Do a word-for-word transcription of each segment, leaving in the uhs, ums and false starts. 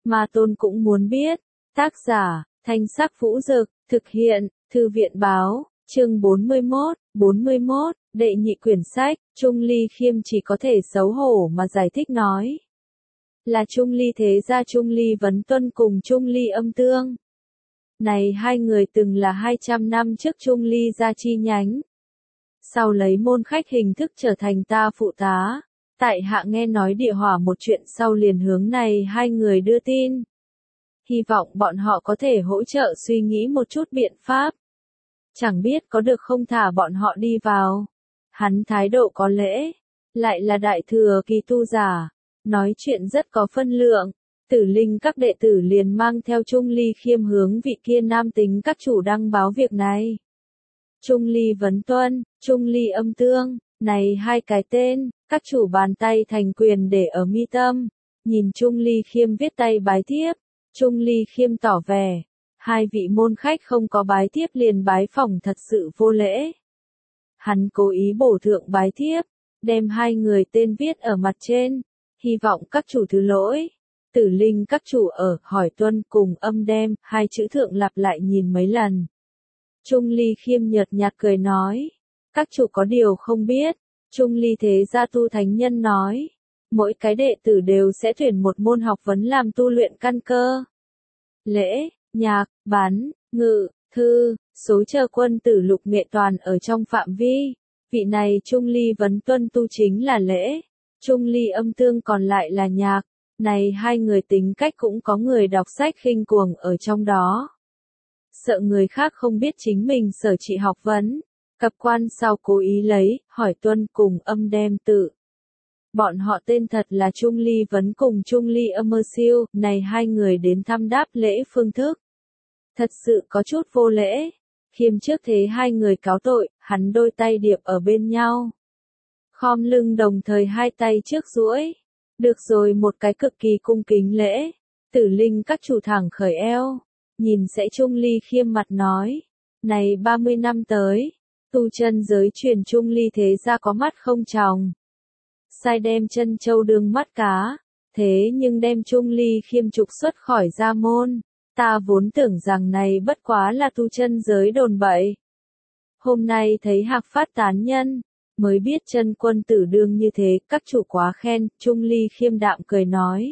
Ma Tôn cũng muốn biết. Tác giả, Thanh Sắc Vũ Dực, thực hiện, Thư viện Báo, chương bốn mươi mốt, bốn mươi mốt, đệ nhị quyển sách, Trung Ly Khiêm chỉ có thể xấu hổ mà giải thích nói. Là Trung Ly Thế Gia Trung Ly Vấn Tuân cùng Trung Ly Âm Tương. Này hai người từng là hai trăm năm trước Trung Ly gia chi nhánh. Sau lấy môn khách hình thức trở thành ta phụ tá. Tại hạ nghe nói địa hỏa một chuyện sau liền hướng này hai người đưa tin. Hy vọng bọn họ có thể hỗ trợ suy nghĩ một chút biện pháp. Chẳng biết có được không thả bọn họ đi vào. Hắn thái độ có lễ, lại là đại thừa kỳ tu giả, nói chuyện rất có phân lượng. Tử Linh các đệ tử liền mang theo Trung Ly Khiêm hướng vị kia nam tính các chủ đăng báo việc này. Trung Ly Vấn Tuân, Trung Ly Âm Tương, này hai cái tên, các chủ bàn tay thành quyền để ở mi tâm, nhìn Trung Ly Khiêm viết tay bái thiếp, Trung Ly Khiêm tỏ vẻ, hai vị môn khách không có bái thiếp liền bái phỏng thật sự vô lễ. Hắn cố ý bổ thượng bái thiếp, đem hai người tên viết ở mặt trên, hy vọng các chủ thứ lỗi. Tử Linh các chủ ở hỏi Tuân cùng Âm đem hai chữ thượng lặp lại nhìn mấy lần. Trung Ly Khiêm nhợt nhạt cười nói, các chủ có điều không biết, Trung Ly Thế Gia tu thánh nhân nói, mỗi cái đệ tử đều sẽ tuyển một môn học vấn làm tu luyện căn cơ. Lễ, nhạc, bán, ngự, thư, số chờ quân tử lục nghệ toàn ở trong phạm vi, vị này Trung Ly Vấn Tuân tu chính là lễ, Trung Ly Âm Tương còn lại là nhạc. Này hai người tính cách cũng có người đọc sách khinh cuồng ở trong đó. Sợ người khác không biết chính mình sở trị học vấn. Cập quan sau cố ý lấy, hỏi Tuân cùng Âm đem tự. Bọn họ tên thật là Trung Ly Vấn cùng Trung Ly Âm Mơ Siêu, này hai người đến thăm đáp lễ phương thức. Thật sự có chút vô lễ. Khiêm trước thế hai người cáo tội, hắn đôi tay điệp ở bên nhau. Khom lưng đồng thời hai tay trước duỗi. Được rồi một cái cực kỳ cung kính lễ, Tử Linh các chủ thẳng khởi eo, nhìn sẽ Trung Ly Khiêm mặt nói, này ba mươi năm tới, tu chân giới truyền Trung Ly Thế Gia có mắt không tròng. Sai đem chân châu đương mắt cá, thế nhưng đem Trung Ly Khiêm trục xuất khỏi gia môn, ta vốn tưởng rằng này bất quá là tu chân giới đồn bậy. Hôm nay thấy Hạc Phát tán nhân, mới biết chân quân tử đương như thế, các chủ quá khen, Trung Ly Khiêm đạm cười nói.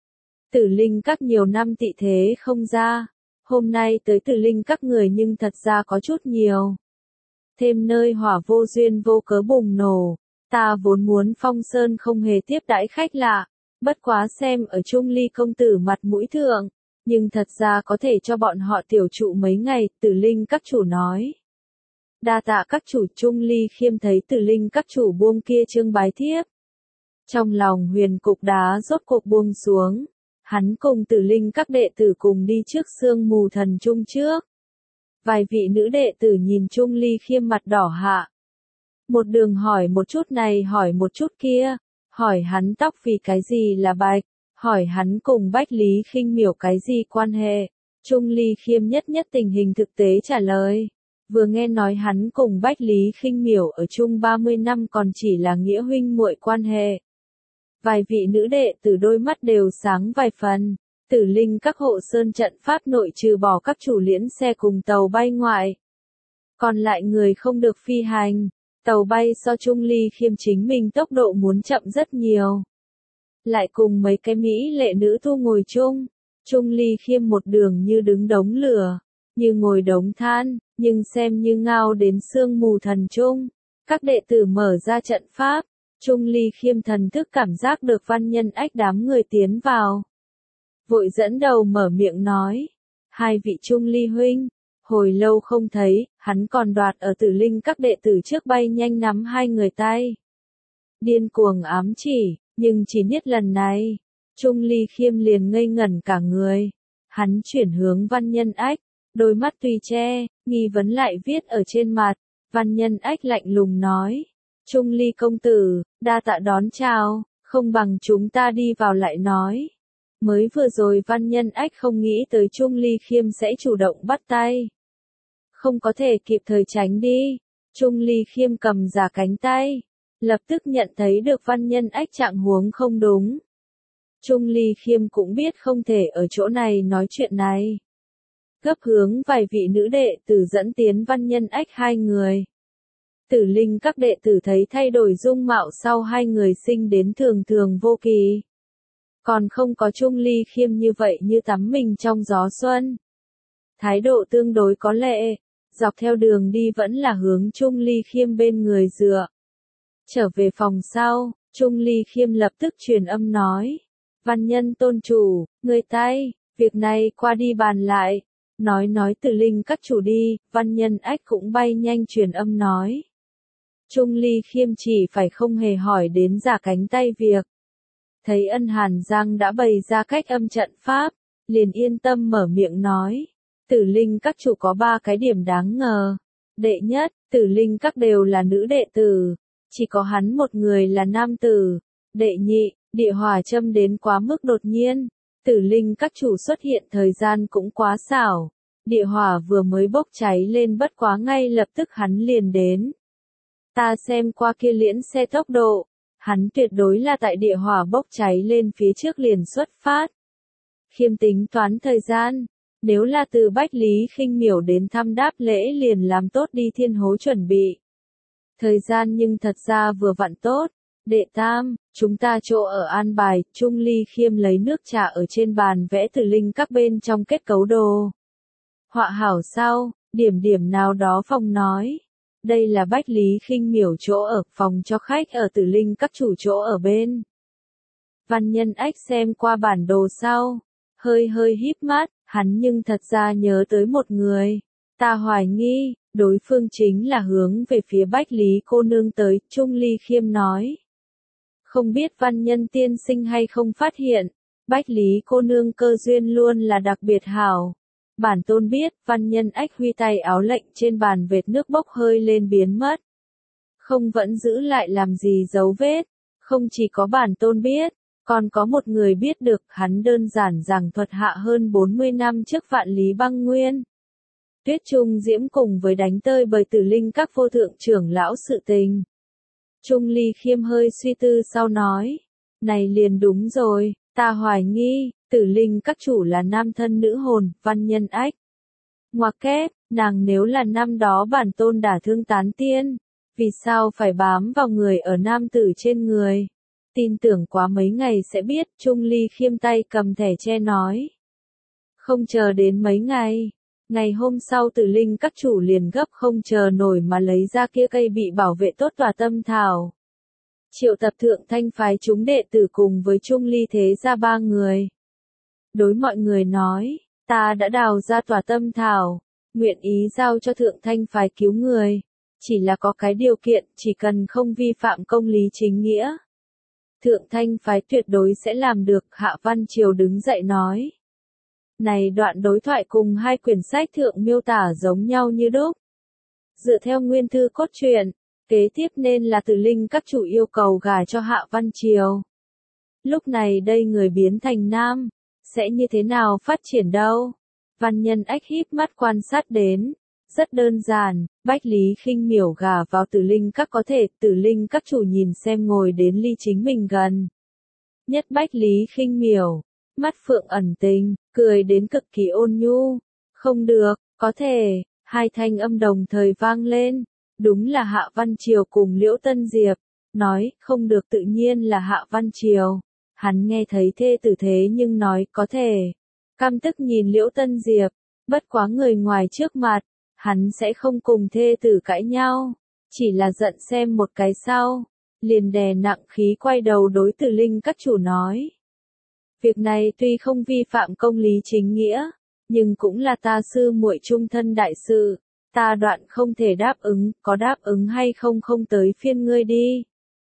Tử Linh các nhiều năm tị thế không ra, hôm nay tới Tử Linh các người nhưng thật ra có chút nhiều. Thêm nơi hỏa vô duyên vô cớ bùng nổ, ta vốn muốn Phong Sơn không hề tiếp đãi khách lạ, bất quá xem ở Trung Ly công tử mặt mũi thượng, nhưng thật ra có thể cho bọn họ tiểu trụ mấy ngày, Tử Linh các chủ nói. Đa tạ các chủ. Trung Ly Khiêm thấy Tử Linh các chủ buông kia chương bái thiếp. Trong lòng huyền cục đá rốt cuộc buông xuống, hắn cùng Tử Linh các đệ tử cùng đi trước sương mù thần trung trước. Vài vị nữ đệ tử nhìn Trung Ly Khiêm mặt đỏ hạ. Một đường hỏi một chút này hỏi một chút kia, hỏi hắn tóc vì cái gì là bạch, hỏi hắn cùng Bách Lý Khinh Miểu cái gì quan hệ. Trung Ly Khiêm nhất nhất tình hình thực tế trả lời. Vừa nghe nói hắn cùng Bách Lý Khinh Miểu ở chung ba mươi năm còn chỉ là nghĩa huynh muội quan hệ. Vài vị nữ đệ tử đôi mắt đều sáng vài phần, Tử Linh các hộ sơn trận pháp nội trừ bỏ các chủ liễn xe cùng tàu bay ngoại. Còn lại người không được phi hành, tàu bay so Trung Ly Khiêm chính mình tốc độ muốn chậm rất nhiều. Lại cùng mấy cái mỹ lệ nữ thu ngồi chung, Trung Ly Khiêm một đường như đứng đống lửa, như ngồi đống than. Nhưng xem như ngao đến sương mù thần trung, các đệ tử mở ra trận pháp, Trung Ly Khiêm thần thức cảm giác được văn nhân ách đám người tiến vào. Vội dẫn đầu mở miệng nói, hai vị Trung Ly huynh, hồi lâu không thấy, hắn còn đoạt ở Tử Linh các đệ tử trước bay nhanh nắm hai người tay. Điên cuồng ám chỉ, nhưng chỉ biết lần này, Trung Ly Khiêm liền ngây ngẩn cả người, hắn chuyển hướng văn nhân ách. Đôi mắt tùy che, nghi vấn lại viết ở trên mặt, văn nhân ách lạnh lùng nói. Trung Ly công tử, đa tạ đón chào, không bằng chúng ta đi vào lại nói. Mới vừa rồi văn nhân ách không nghĩ tới Trung Ly Khiêm sẽ chủ động bắt tay. Không có thể kịp thời tránh đi, Trung Ly Khiêm cầm giả cánh tay, lập tức nhận thấy được văn nhân ách trạng huống không đúng. Trung Ly Khiêm cũng biết không thể ở chỗ này nói chuyện này. Gấp hướng vài vị nữ đệ tử dẫn tiến Văn Nhân Ách hai người. Tử Linh các đệ tử thấy thay đổi dung mạo sau hai người sinh đến thường thường vô kỳ. Còn không có Trung Ly Khiêm như vậy như tắm mình trong gió xuân. Thái độ tương đối có lệ, dọc theo đường đi vẫn là hướng Trung Ly Khiêm bên người dựa. Trở về phòng sau, Trung Ly Khiêm lập tức truyền âm nói. Văn Nhân tôn chủ, người tay, việc này qua đi bàn lại. Nói nói Tử Linh các chủ đi, Văn Nhân Ách cũng bay nhanh truyền âm nói. Trung Ly Khiêm chỉ phải không hề hỏi đến giả cánh tay việc. Thấy Ân Hàn Giang đã bày ra cách âm trận pháp, liền yên tâm mở miệng nói. Tử Linh các chủ có ba cái điểm đáng ngờ. Đệ nhất, Tử Linh các đều là nữ đệ tử, chỉ có hắn một người là nam tử. Đệ nhị, địa hỏa châm đến quá mức đột nhiên. Tử Linh các chủ xuất hiện thời gian cũng quá xảo. Địa hỏa vừa mới bốc cháy lên bất quá ngay lập tức hắn liền đến. Ta xem qua kia liễn xe tốc độ, hắn tuyệt đối là tại địa hỏa bốc cháy lên phía trước liền xuất phát. Khiêm tính toán thời gian, nếu là từ Bách Lý Khinh Miểu đến thăm đáp lễ liền làm tốt đi thiên hố chuẩn bị. Thời gian nhưng thật ra vừa vặn tốt. Đệ tam, chúng ta chỗ ở an bài, Trung Ly Khiêm lấy nước trà ở trên bàn vẽ Tử Linh các bên trong kết cấu đồ. Họa hảo sau, điểm điểm nào đó phòng nói. Đây là Bách Lý Khinh Miểu chỗ ở, phòng cho khách ở Tử Linh các chủ chỗ ở bên. Văn Nhân Ách xem qua bản đồ sau, hơi hơi híp mắt, hắn nhưng thật ra nhớ tới một người. Ta hoài nghi, đối phương chính là hướng về phía Bách Lý cô nương tới, Trung Ly Khiêm nói. Không biết Văn Nhân tiên sinh hay không phát hiện, Bách Lý cô nương cơ duyên luôn là đặc biệt hảo. Bản tôn biết, Văn Nhân Ách huy tay áo lệnh trên bàn vệt nước bốc hơi lên biến mất. Không vẫn giữ lại làm gì dấu vết, không chỉ có bản tôn biết, còn có một người biết được, hắn đơn giản giảng thuật hạ hơn bốn mươi năm trước vạn lý băng nguyên. Tuyết Trung Diễm cùng với đánh tơi bời Tử Linh các vô thượng trưởng lão sự tình. Trung Ly Khiêm hơi suy tư sau nói, này liền đúng rồi, ta hoài nghi, Tử Linh các chủ là nam thân nữ hồn, Văn Nhân Ách. Ngoặc kép, nàng nếu là năm đó bản tôn đả thương tán tiên, vì sao phải bám vào người ở nam tử trên người? Tin tưởng quá mấy ngày sẽ biết, Trung Ly Khiêm tay cầm thẻ che nói. Không chờ đến mấy ngày, ngày hôm sau Tử Linh các chủ liền gấp không chờ nổi mà lấy ra kia cây bị bảo vệ tốt tòa tâm thảo. Triệu tập thượng thanh phái chúng đệ tử cùng với Trung Ly thế ra ba người. Đối mọi người nói, ta đã đào ra tòa tâm thảo, nguyện ý giao cho thượng thanh phái cứu người. Chỉ là có cái điều kiện, chỉ cần không vi phạm công lý chính nghĩa. Thượng thanh phái tuyệt đối sẽ làm được, Hạ Văn Triều đứng dậy nói. Này đoạn đối thoại cùng hai quyển sách thượng miêu tả giống nhau như đúc. Dựa theo nguyên thư cốt truyện, kế tiếp nên là Tử Linh các chủ yêu cầu gả cho Hạ Văn Triều. Lúc này đây người biến thành nam, sẽ như thế nào phát triển đâu? Văn Nhân Ách híp mắt quan sát đến. Rất đơn giản, Bách Lý Khinh Miểu gả vào Tử Linh các có thể, Tử Linh các chủ nhìn xem ngồi đến ly chính mình gần. Nhất Bách Lý Khinh Miểu, mắt phượng ẩn tình, cười đến cực kỳ ôn nhu. Không được, có thể, hai thanh âm đồng thời vang lên. Đúng là Hạ Văn Triều cùng Liễu Tân Diệp. Nói, không được tự nhiên là Hạ Văn Triều. Hắn nghe thấy thê tử thế nhưng nói, có thể. Căm tức nhìn Liễu Tân Diệp, bất quá người ngoài trước mặt. Hắn sẽ không cùng thê tử cãi nhau, chỉ là giận xem một cái sau, liền đè nặng khí quay đầu đối Tử Linh các chủ nói. Việc này tuy không vi phạm công lý chính nghĩa, nhưng cũng là ta sư muội chung thân đại sự, ta đoạn không thể đáp ứng, có đáp ứng hay không không tới phiên ngươi đi.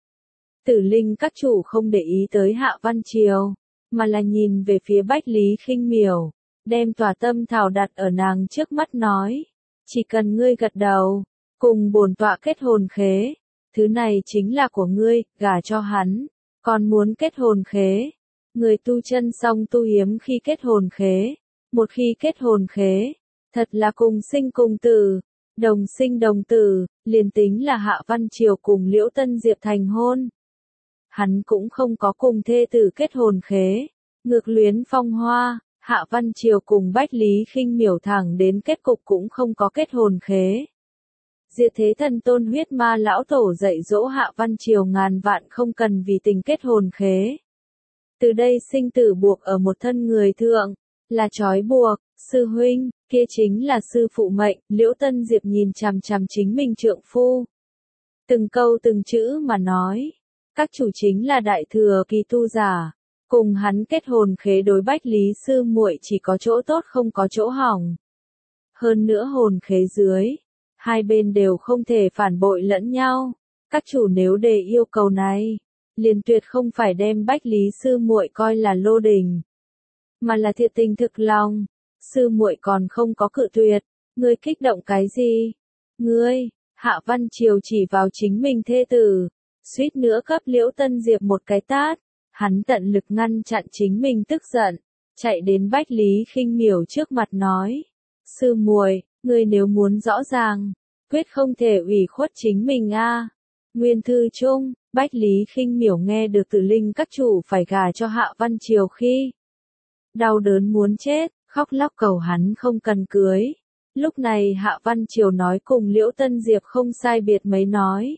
Tử Linh các chủ không để ý tới Hạ Văn Triều, mà là nhìn về phía Bách Lý Khinh Miểu, đem tòa tâm thảo đặt ở nàng trước mắt nói. Chỉ cần ngươi gật đầu, cùng bổn tọa kết hồn khế, thứ này chính là của ngươi, gả cho hắn, còn muốn kết hồn khế. Người tu chân xong tu hiếm khi kết hồn khế, một khi kết hồn khế, thật là cùng sinh cùng tử, đồng sinh đồng tử, liền tính là Hạ Văn Triều cùng Liễu Tân Diệp thành hôn. hắn cũng không có cùng thê tử kết hôn khế. Ngược luyến phong hoa, Hạ Văn Triều cùng Bách Lý Khinh Miểu thẳng đến kết cục cũng không có kết hôn khế. Diệt Thế Thần Tôn huyết ma lão tổ dạy dỗ Hạ Văn Triều ngàn vạn không cần vì tình kết hôn khế. Từ đây sinh tử buộc ở một thân người thượng, là trói buộc, sư huynh, kia chính là sư phụ mệnh, Liễu Tân Diệp nhìn chằm chằm chính mình trượng phu. Từng câu từng chữ mà nói, các chủ chính là đại thừa kỳ tu giả, cùng hắn kết hôn khế đối Bách Lý sư muội chỉ có chỗ tốt không có chỗ hỏng. Hơn nữa hồn khế dưới, hai bên đều không thể phản bội lẫn nhau, các chủ nếu đề yêu cầu này, liền tuyệt không phải đem Bách Lý sư muội coi là lô đình, mà là thiệt tình thực lòng. Sư muội còn không có cự tuyệt, ngươi kích động cái gì? Ngươi, Hạ Văn Triều chỉ vào chính mình thê tử, suýt nữa cấp Liễu Tân Diệp một cái tát, hắn tận lực ngăn chặn chính mình tức giận, chạy đến Bách Lý Khinh Miểu trước mặt nói, sư muội, ngươi nếu muốn rõ ràng, quyết không thể ủy khuất chính mình a. Nguyên thư chung, Bách Lý Khinh Miểu nghe được Tử Linh các chủ phải gả cho Hạ Văn Triều khi đau đớn muốn chết, khóc lóc cầu hắn không cần cưới. Lúc này Hạ Văn Triều nói cùng Liễu Tân Diệp không sai biệt mấy nói.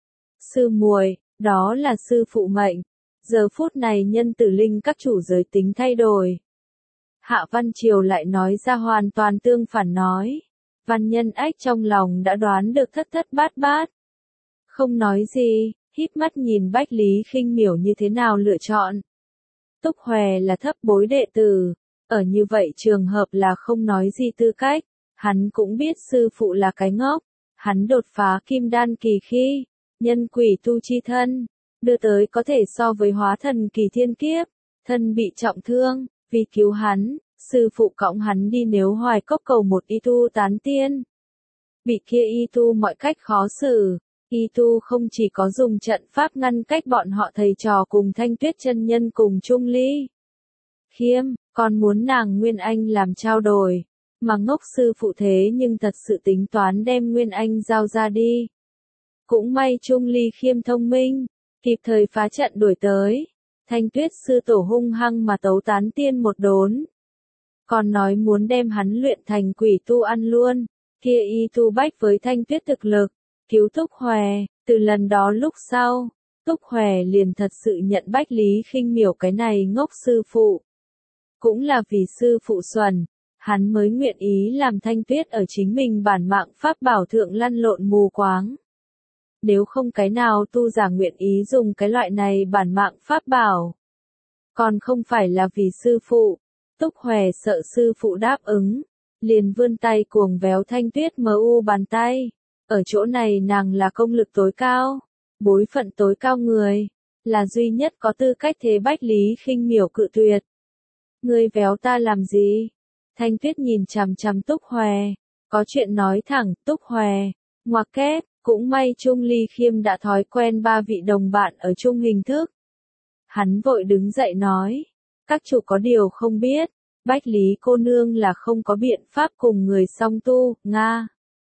Sư muội, đó là sư phụ mệnh. Giờ phút này nhân Tử Linh các chủ giới tính thay đổi. Hạ Văn Triều lại nói ra hoàn toàn tương phản nói. Văn Nhân Ách trong lòng đã đoán được thất thất bát bát. Không nói gì, híp mắt nhìn Bách Lý Khinh Miểu như thế nào lựa chọn. Túc Hòe là thấp bối đệ tử, ở như vậy trường hợp là không nói gì tư cách, hắn cũng biết sư phụ là cái ngốc, hắn đột phá kim đan kỳ khi, nhân quỷ tu chi thân, đưa tới có thể so với hóa thần kỳ thiên kiếp, thân bị trọng thương, vì cứu hắn, sư phụ cõng hắn đi Nếu Hoài Cốc cầu một y tu tán tiên. Bị kia y tu mọi cách khó xử. Y tu không chỉ có dùng trận pháp ngăn cách bọn họ thầy trò cùng Thanh Tuyết chân nhân cùng Trung Ly Khiêm, còn muốn nàng Nguyên Anh làm trao đổi, mà ngốc sư phụ thế nhưng thật sự tính toán đem Nguyên Anh giao ra đi. Cũng may Trung Ly Khiêm thông minh, kịp thời phá trận đuổi tới, Thanh Tuyết sư tổ hung hăng mà tấu tán tiên một đốn. Còn nói muốn đem hắn luyện thành quỷ tu ăn luôn, kia y tu bách với Thanh Tuyết thực lực. Cứu Túc Hòe, từ lần đó lúc sau, Túc Hòe liền thật sự nhận Bách Lý Khinh Miểu cái này ngốc sư phụ. Cũng là vì sư phụ xuẩn, hắn mới nguyện ý làm Thanh Tuyết ở chính mình bản mạng pháp bảo thượng lăn lộn mù quáng. Nếu không cái nào tu giả nguyện ý dùng cái loại này bản mạng pháp bảo. Còn không phải là vì sư phụ, Túc Hòe sợ sư phụ đáp ứng, liền vươn tay cuồng véo Thanh Tuyết mờ u bàn tay. Ở chỗ này nàng là công lực tối cao, bối phận tối cao người, là duy nhất có tư cách thế Bách Lý Khinh Miểu cự tuyệt. Ngươi véo ta làm gì? Thanh Tuyết nhìn chằm chằm Túc Hòe, có chuyện nói thẳng, Túc Hòe, ngoặc kép, cũng may Trung Ly Khiêm đã thói quen ba vị đồng bạn ở chung hình thức. Hắn vội đứng dậy nói, các chủ có điều không biết, Bách Lý cô nương là không có biện pháp cùng người song tu, Nga.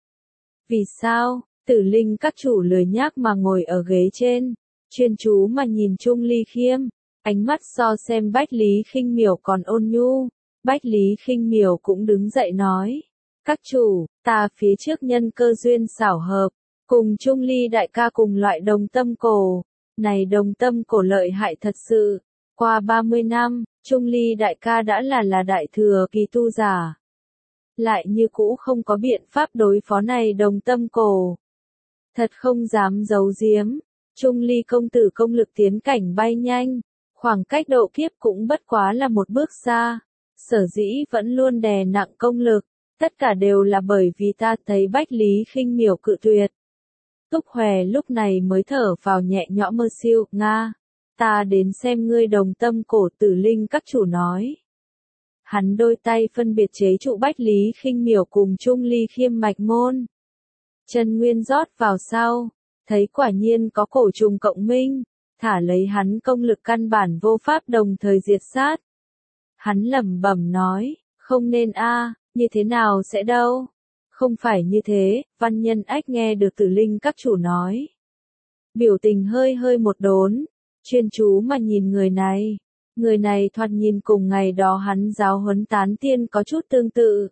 Vì sao? Tử Linh các chủ lười nhác mà ngồi ở ghế trên, chuyên chú mà nhìn Trung Ly Khiêm, ánh mắt so xem Bách Lý Khinh Miểu còn ôn nhu. Bách Lý Khinh Miểu cũng đứng dậy nói, các chủ, ta phía trước nhân cơ duyên xảo hợp, cùng Trung Ly đại ca cùng loại đồng tâm cổ, này đồng tâm cổ lợi hại thật sự, qua ba mươi năm, Trung Ly đại ca đã là là đại thừa kỳ tu giả. Lại như cũ không có biện pháp đối phó này đồng tâm cổ. Thật không dám giấu giếm, Trung Ly công tử công lực tiến cảnh bay nhanh, khoảng cách độ kiếp cũng bất quá là một bước xa. Sở dĩ vẫn luôn đè nặng công lực, tất cả đều là bởi vì ta thấy Bách Lý Khinh Miểu cự tuyệt. Túc Hòe lúc này mới thở vào nhẹ nhõm mơ siêu, Nga, ta đến xem ngươi đồng tâm cổ. Tử Linh các chủ nói. Hắn đôi tay phân biệt chế trụ Bách Lý Khinh Miểu cùng Trung Ly Khiêm mạch môn. Chân nguyên rót vào sau, thấy quả nhiên có cổ trùng cộng minh, thả lấy hắn công lực căn bản vô pháp đồng thời diệt sát. Hắn lẩm bẩm nói, không nên a, như thế nào sẽ đâu? Không phải như thế, Văn Nhân Ách nghe được Tử Linh các chủ nói. Biểu tình hơi hơi một đốn, chuyên chú mà nhìn người này. Người này thoạt nhìn cùng ngày đó hắn giáo huấn tán tiên có chút tương tự.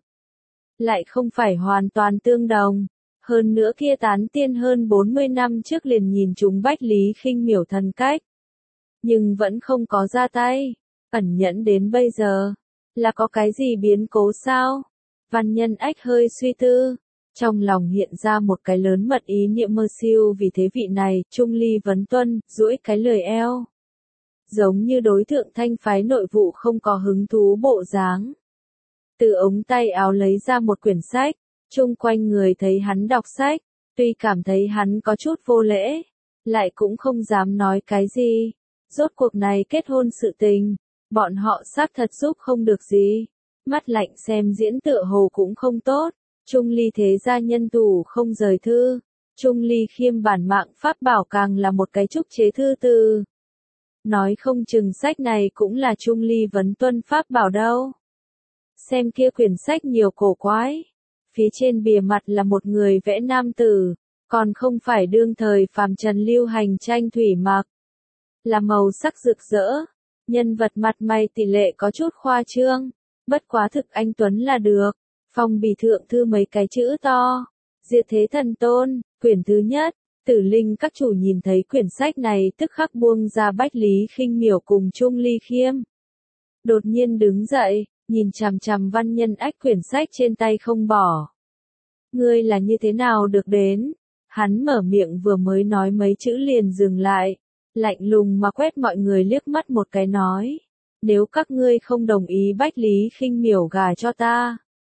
Lại không phải hoàn toàn tương đồng. Hơn nữa kia tán tiên hơn bốn mươi năm trước liền nhìn chúng Bách Lý Khinh Miểu thần cách. Nhưng vẫn không có ra tay. Ẩn nhẫn đến bây giờ. Là có cái gì biến cố sao? Văn Nhân Ách hơi suy tư. Trong lòng hiện ra một cái lớn mật ý niệm mơ siêu vì thế vị này, Trung Ly vấn tuân, duỗi cái lời eo. Giống như đối tượng thanh phái nội vụ không có hứng thú bộ dáng. Từ ống tay áo lấy ra một quyển sách, chung quanh người thấy hắn đọc sách, tuy cảm thấy hắn có chút vô lễ, lại cũng không dám nói cái gì. Rốt cuộc này kết hôn sự tình, bọn họ xác thật giúp không được gì. Mắt lạnh xem diễn tựa hồ cũng không tốt. Trung Ly thế gia nhân tù không rời thư. Trung Ly khiêm bản mạng pháp bảo càng là một cái trúc chế thư từ. Nói không chừng sách này cũng là Trung Ly vấn tuân pháp bảo đâu. Xem kia quyển sách nhiều cổ quái. Phía trên bìa mặt là một người vẽ nam tử, còn không phải đương thời phàm trần lưu hành tranh thủy mặc. Là màu sắc rực rỡ, nhân vật mặt mày tỷ lệ có chút khoa trương, bất quá thực anh tuấn là được. Phong bì thượng thư mấy cái chữ to, Diệt Thế Thần Tôn, quyển thứ nhất. Tử Linh các chủ nhìn thấy quyển sách này tức khắc buông ra Bách Lý Khinh Miểu cùng Trung Ly Khiêm. Đột nhiên đứng dậy, nhìn chằm chằm Văn Nhân Ách quyển sách trên tay không bỏ. Ngươi là như thế nào được đến? Hắn mở miệng vừa mới nói mấy chữ liền dừng lại, lạnh lùng mà quét mọi người liếc mắt một cái nói. Nếu các ngươi không đồng ý Bách Lý Khinh Miểu gả cho ta,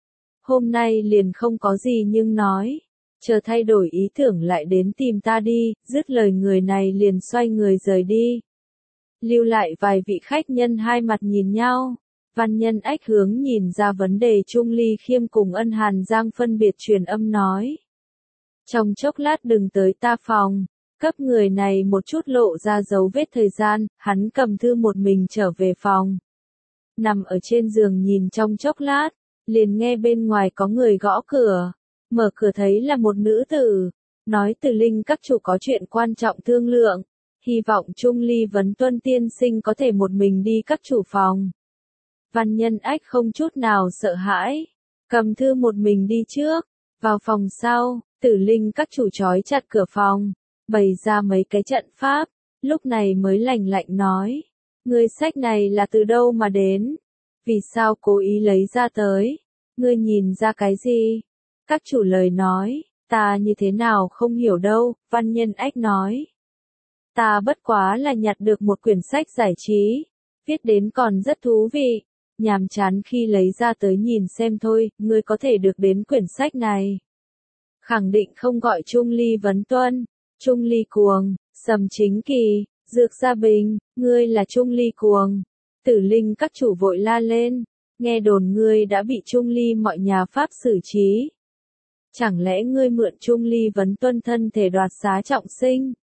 hôm nay liền không có gì nhưng nói. Chờ thay đổi ý tưởng lại đến tìm ta đi, dứt lời người này liền xoay người rời đi. Lưu lại vài vị khách nhân hai mặt nhìn nhau. Văn Nhân Ách hướng nhìn ra vấn đề Trung Ly Khiêm cùng Ân Hàn Giang phân biệt truyền âm nói. Trong chốc lát đừng tới ta phòng, cấp người này một chút lộ ra dấu vết thời gian, hắn cầm thư một mình trở về phòng. Nằm ở trên giường nhìn trong chốc lát, liền nghe bên ngoài có người gõ cửa. Mở cửa thấy là một nữ tử, nói Tử Linh các chủ có chuyện quan trọng thương lượng, hy vọng Trung Ly vấn tuân tiên sinh có thể một mình đi các chủ phòng. Văn Nhân Ách không chút nào sợ hãi, cầm thư một mình đi trước, vào phòng sau, Tử Linh các chủ trói chặt cửa phòng, bày ra mấy cái trận pháp, lúc này mới lạnh lạnh nói, ngươi sách này là từ đâu mà đến, vì sao cố ý lấy ra tới, ngươi nhìn ra cái gì? Các chủ lời nói, ta như thế nào không hiểu đâu, Văn Nhân Ách nói. Ta bất quá là nhặt được một quyển sách giải trí, viết đến còn rất thú vị, nhàm chán khi lấy ra tới nhìn xem thôi, ngươi có thể được đến quyển sách này. Khẳng định không gọi Trung Ly vấn tuân, Trung Ly cuồng, Sầm Chính Kỳ, Dược Gia Bình, ngươi là Trung Ly cuồng. Tử Linh các chủ vội la lên, nghe đồn ngươi đã bị Trung Ly mọi nhà pháp xử trí. Chẳng lẽ ngươi mượn Trung Ly vấn tuân thân thể đoạt xá trọng sinh?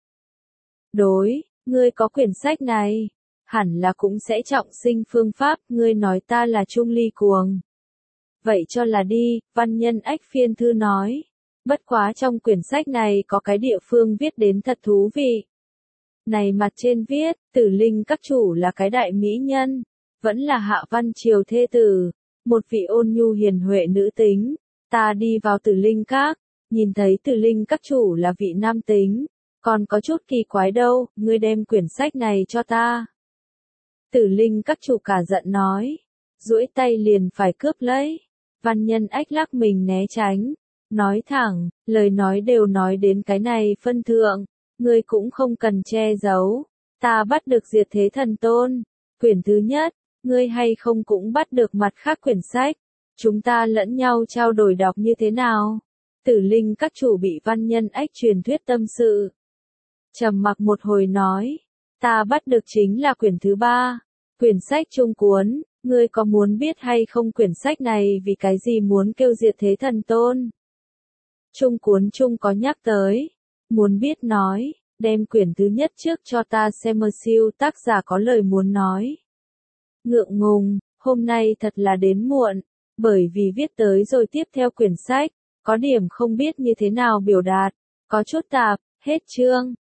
Đối, ngươi có quyển sách này, hẳn là cũng sẽ trọng sinh phương pháp, ngươi nói ta là Trung Ly cuồng. Vậy cho là đi, Văn Nhân Ách phiên thư nói. Bất quá trong quyển sách này có cái địa phương viết đến thật thú vị. Này mặt trên viết, Tử Linh các chủ là cái đại mỹ nhân, vẫn là Hạ Văn Triều thê tử, một vị ôn nhu hiền huệ nữ tính. Ta đi vào Tử Linh các, nhìn thấy Tử Linh các chủ là vị nam tính, còn có chút kỳ quái đâu, ngươi đem quyển sách này cho ta. Tử Linh các chủ cả giận nói, duỗi tay liền phải cướp lấy. Văn Nhân Ách lắc mình né tránh, nói thẳng, lời nói đều nói đến cái này phân thượng, ngươi cũng không cần che giấu. Ta bắt được Diệt Thế Thần Tôn, quyển thứ nhất, ngươi hay không cũng bắt được mặt khác quyển sách. Chúng ta lẫn nhau trao đổi đọc như thế nào? Tử Linh các chủ bị Văn Nhân Ách truyền thuyết tâm sự. Trầm mặc một hồi nói, ta bắt được chính là quyển thứ ba, quyển sách trung cuốn, ngươi có muốn biết hay không quyển sách này vì cái gì muốn kêu Diệt Thế Thần Tôn? Trung cuốn chung có nhắc tới, muốn biết nói, đem quyển thứ nhất trước cho ta xem mơ siêu tác giả có lời muốn nói. Ngượng ngùng, hôm nay thật là đến muộn. Bởi vì viết tới rồi tiếp theo quyển sách, có điểm không biết như thế nào biểu đạt, có chút tạp, hết chương.